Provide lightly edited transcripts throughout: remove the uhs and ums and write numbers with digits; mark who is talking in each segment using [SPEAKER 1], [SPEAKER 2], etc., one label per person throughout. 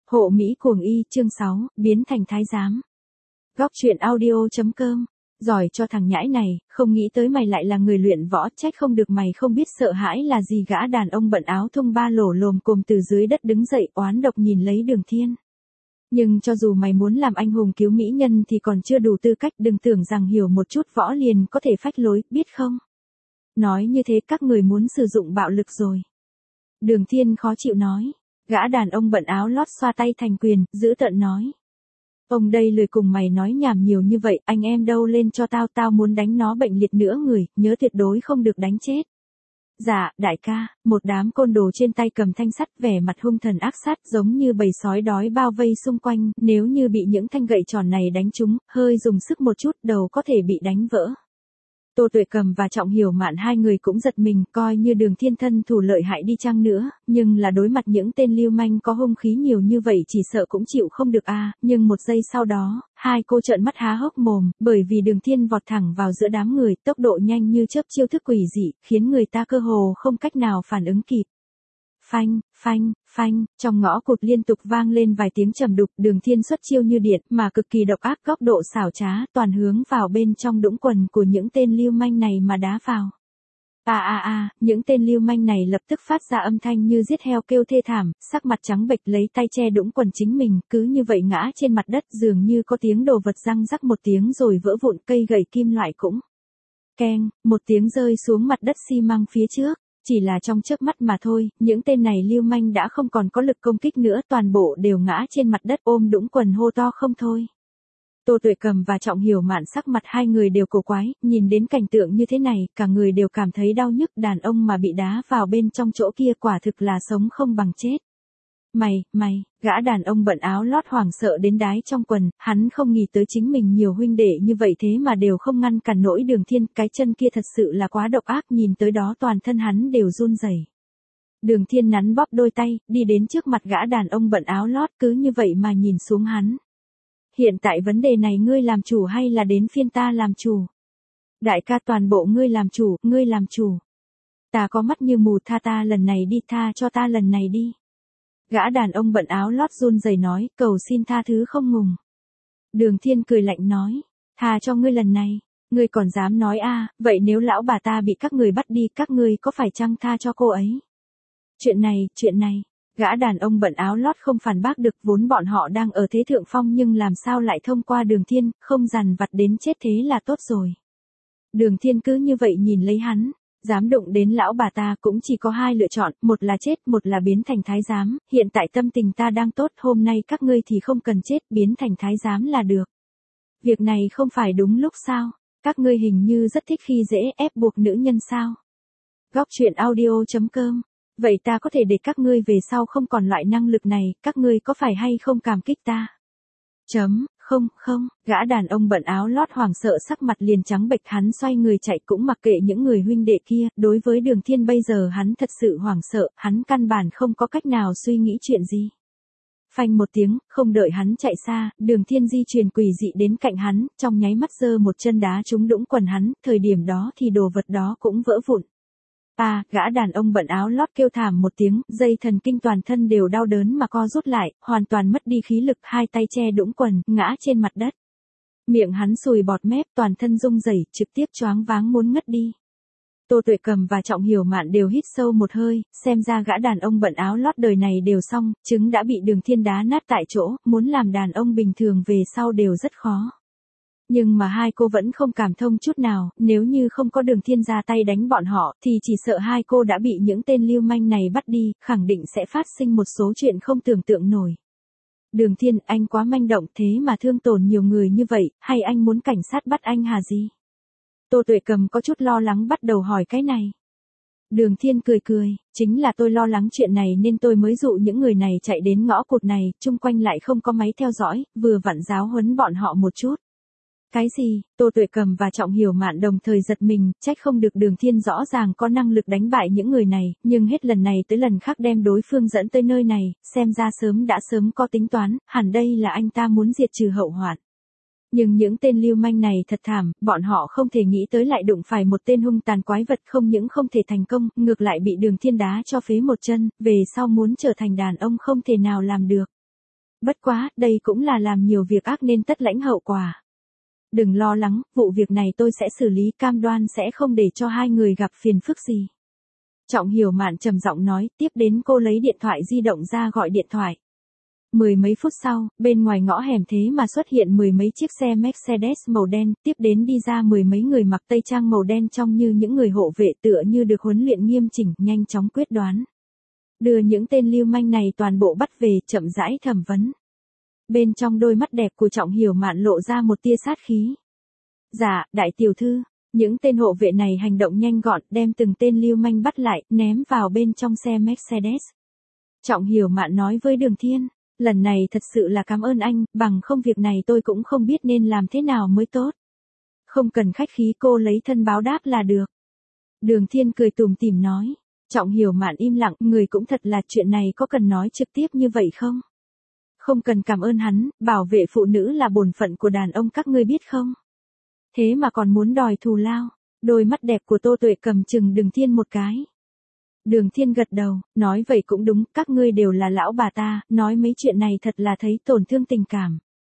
[SPEAKER 1] Hộ Mỹ cuồng y chương 6, biến thành thái giám. Góc truyện audio.com. Giỏi cho thằng nhãi này, không nghĩ tới mày lại là người luyện võ, trách không được mày không biết sợ hãi là gì. Gã đàn ông bận áo thun ba lỗ lồm cồm từ dưới đất đứng dậy, oán độc nhìn lấy Đường Thiên. Nhưng cho dù mày muốn làm anh hùng cứu mỹ nhân thì còn chưa đủ tư cách, đừng tưởng rằng hiểu một chút võ liền có thể phách lối, biết không? Nói như thế các người muốn sử dụng bạo lực rồi. Đường Thiên khó chịu nói. Gã đàn ông bận áo lót xoa tay thành quyền, dữ tợn nói. Ông đây lười cùng mày nói nhảm nhiều như vậy, anh em đâu lên cho tao muốn đánh nó bệnh liệt nữa người, nhớ tuyệt đối không được đánh chết. Dạ, đại ca, một đám côn đồ trên tay cầm thanh sắt vẻ mặt hung thần ác sát giống như bầy sói đói bao vây xung quanh, nếu như bị những thanh gậy tròn này đánh trúng, hơi dùng sức một chút đầu có thể bị đánh vỡ. Tô Tuệ Cầm và Trọng Hiểu Mạn hai người cũng giật mình, coi như Đường Thiên thân thủ lợi hại đi chăng nữa, nhưng là đối mặt những tên lưu manh có hung khí nhiều như vậy chỉ sợ cũng chịu không được a. Nhưng một giây sau đó, hai cô trợn mắt há hốc mồm, bởi vì Đường Thiên vọt thẳng vào giữa đám người, tốc độ nhanh như chớp, chiêu thức quỷ dị, khiến người ta cơ hồ không cách nào phản ứng kịp. Phanh, phanh, phanh, trong ngõ cụt liên tục vang lên vài tiếng trầm đục, Đường Thiên xuất chiêu như điện, mà cực kỳ độc ác, góc độ xảo trá, toàn hướng vào bên trong đũng quần của những tên lưu manh này mà đá vào. Những tên lưu manh này lập tức phát ra âm thanh như giết heo kêu thê thảm, sắc mặt trắng bệch lấy tay che đũng quần chính mình, cứ như vậy ngã trên mặt đất, dường như có tiếng đồ vật răng rắc một tiếng rồi vỡ vụn, cây gậy kim loại cũng keng, một tiếng rơi xuống mặt đất xi măng phía trước. Chỉ là trong chớp mắt mà thôi, những tên này lưu manh đã không còn có lực công kích nữa, toàn bộ đều ngã trên mặt đất ôm đũng quần hô to không thôi. Tô Tuệ Cầm và Trọng Hiểu Mạn sắc mặt hai người đều cổ quái, nhìn đến cảnh tượng như thế này, cả người đều cảm thấy đau nhức, đàn ông mà bị đá vào bên trong chỗ kia quả thực là sống không bằng chết. Mày, gã đàn ông bận áo lót hoảng sợ đến đái trong quần, hắn không nghĩ tới chính mình nhiều huynh đệ như vậy thế mà đều không ngăn cản nổi Đường Thiên, cái chân kia thật sự là quá độc ác, nhìn tới đó toàn thân hắn đều run rẩy. Đường Thiên nắn bóp đôi tay, đi đến trước mặt gã đàn ông bận áo lót, cứ như vậy mà nhìn xuống hắn. Hiện tại vấn đề này ngươi làm chủ hay là đến phiên ta làm chủ? Đại ca, toàn bộ ngươi làm chủ. Ta có mắt như mù, tha ta lần này đi, tha cho ta lần này đi. Gã đàn ông bận áo lót run rẩy nói, cầu xin tha thứ không ngùng. Đường Thiên cười lạnh nói, tha cho ngươi lần này, ngươi còn dám nói vậy nếu lão bà ta bị các người bắt đi, các ngươi có phải chăng tha cho cô ấy? Chuyện này, gã đàn ông bận áo lót không phản bác được, vốn bọn họ đang ở thế thượng phong nhưng làm sao lại thông qua Đường Thiên, không dằn vặt đến chết thế là tốt rồi. Đường Thiên cứ như vậy nhìn lấy hắn. Dám đụng đến lão bà ta cũng chỉ có hai lựa chọn, một là chết, một là biến thành thái giám, hiện tại tâm tình ta đang tốt, hôm nay các ngươi thì không cần chết, biến thành thái giám là được. Việc này không phải đúng lúc sao? Các ngươi hình như rất thích khi dễ ép buộc nữ nhân sao? Góc truyện audio.com. Vậy ta có thể để các ngươi về sau không còn loại năng lực này, các ngươi có phải hay không cảm kích ta? Không, gã đàn ông bận áo lót hoảng sợ sắc mặt liền trắng bệch, hắn xoay người chạy cũng mặc kệ những người huynh đệ kia, đối với Đường Thiên bây giờ hắn thật sự hoảng sợ, hắn căn bản không có cách nào suy nghĩ chuyện gì. Phanh một tiếng, không đợi hắn chạy xa, Đường Thiên di chuyển quỷ dị đến cạnh hắn, trong nháy mắt giơ một chân đá trúng đũng quần hắn, thời điểm đó thì đồ vật đó cũng vỡ vụn. Gã đàn ông bận áo lót kêu thảm một tiếng, dây thần kinh toàn thân đều đau đớn mà co rút lại, hoàn toàn mất đi khí lực, hai tay che đũng quần, ngã trên mặt đất. Miệng hắn sùi bọt mép, toàn thân rung rẩy, trực tiếp choáng váng muốn ngất đi. Tô Tuệ Cầm và Trọng Hiểu Mạn đều hít sâu một hơi, xem ra gã đàn ông bận áo lót đời này đều xong, trứng đã bị Đường Thiên đá nát tại chỗ, muốn làm đàn ông bình thường về sau đều rất khó. Nhưng mà hai cô vẫn không cảm thông chút nào, nếu như không có Đường Thiên ra tay đánh bọn họ, thì chỉ sợ hai cô đã bị những tên lưu manh này bắt đi, khẳng định sẽ phát sinh một số chuyện không tưởng tượng nổi. Đường Thiên, anh quá manh động thế mà thương tổn nhiều người như vậy, hay anh muốn cảnh sát bắt anh hả gì? Tô Tuệ Cầm có chút lo lắng bắt đầu hỏi cái này. Đường Thiên cười, chính là tôi lo lắng chuyện này nên tôi mới dụ những người này chạy đến ngõ cụt này, chung quanh lại không có máy theo dõi, vừa vặn giáo huấn bọn họ một chút. Cái gì? Tô Tuệ Cầm và Trọng Hiểu Mạn đồng thời giật mình, trách không được Đường Thiên rõ ràng có năng lực đánh bại những người này, nhưng hết lần này tới lần khác đem đối phương dẫn tới nơi này, xem ra đã sớm có tính toán, hẳn đây là anh ta muốn diệt trừ hậu hoạn. Nhưng những tên lưu manh này thật thảm, bọn họ không thể nghĩ tới lại đụng phải một tên hung tàn quái vật, không những không thể thành công, ngược lại bị Đường Thiên đá cho phế một chân, về sau muốn trở thành đàn ông không thể nào làm được. Bất quá, đây cũng là làm nhiều việc ác nên tất lãnh hậu quả. Đừng lo lắng, vụ việc này tôi sẽ xử lý, cam đoan sẽ không để cho hai người gặp phiền phức gì. Trọng Hiểu Mạn trầm giọng nói, tiếp đến cô lấy điện thoại di động ra gọi điện thoại. Mười mấy phút sau, bên ngoài ngõ hẻm thế mà xuất hiện mười mấy chiếc xe Mercedes màu đen, tiếp đến đi ra mười mấy người mặc tây trang màu đen trông như những người hộ vệ tựa như được huấn luyện nghiêm chỉnh, nhanh chóng quyết đoán. Đưa những tên lưu manh này toàn bộ bắt về, chậm rãi thẩm vấn. Bên trong đôi mắt đẹp của Trọng Hiểu Mạn lộ ra một tia sát khí. Dạ, đại tiểu thư, những tên hộ vệ này hành động nhanh gọn, đem từng tên lưu manh bắt lại, ném vào bên trong xe Mercedes. Trọng Hiểu Mạn nói với Đường Thiên, lần này thật sự là cảm ơn anh, bằng không việc này tôi cũng không biết nên làm thế nào mới tốt. Không cần khách khí, cô lấy thân báo đáp là được. Đường Thiên cười tủm tỉm nói. Trọng Hiểu Mạn im lặng, người cũng thật là, chuyện này có cần nói trực tiếp như vậy không? Không cần cảm ơn hắn, bảo vệ phụ nữ là bổn phận của đàn ông các ngươi biết không? Thế mà còn muốn đòi thù lao. Đôi mắt đẹp của Tô Tuệ cầm chừng Đường Thiên một cái. Đường Thiên gật đầu, nói vậy cũng đúng, các ngươi đều là lão bà ta, nói mấy chuyện này thật là thấy tổn thương tình cảm.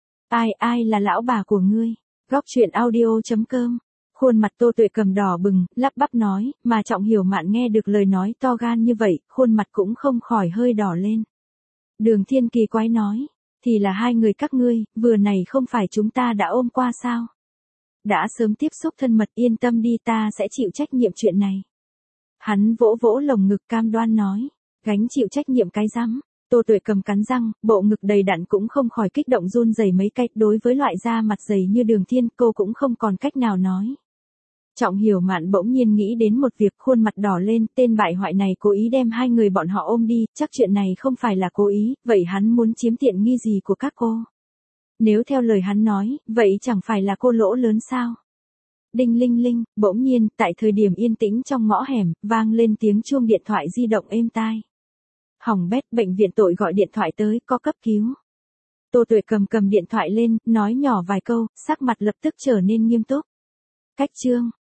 [SPEAKER 1] Ai là lão bà của ngươi? Góc truyện audio.com. Khuôn mặt Tô Tuệ cầm đỏ bừng, lắp bắp nói, mà Trọng Hiểu Mạn nghe được lời nói to gan như vậy, khuôn mặt cũng không khỏi hơi đỏ lên. Đường Thiên kỳ quái nói, thì là hai người các ngươi, vừa này không phải chúng ta đã ôm qua sao? Đã sớm tiếp xúc thân mật, yên tâm đi, ta sẽ chịu trách nhiệm chuyện này. Hắn vỗ vỗ lồng ngực cam đoan nói, gánh chịu trách nhiệm cái rắm. Tô Tuệ cầm cắn răng, bộ ngực đầy đặn cũng không khỏi kích động run rẩy mấy cái, đối với loại da mặt dày như Đường Thiên, cô cũng không còn cách nào nói. Trọng Hiểu Mạn bỗng nhiên nghĩ đến một việc, khuôn mặt đỏ lên, tên bại hoại này cố ý đem hai người bọn họ ôm đi, chắc chuyện này không phải là cố ý, vậy hắn muốn chiếm tiện nghi gì của các cô? Nếu theo lời hắn nói, vậy chẳng phải là cô lỗ lớn sao? Đinh linh linh, bỗng nhiên, tại thời điểm yên tĩnh trong ngõ hẻm, vang lên tiếng chuông điện thoại di động êm tai. Hỏng bét, bệnh viện tội gọi điện thoại tới, có cấp cứu. Tô Tuệ cầm điện thoại lên, nói nhỏ vài câu, sắc mặt lập tức trở nên nghiêm túc. Cách chương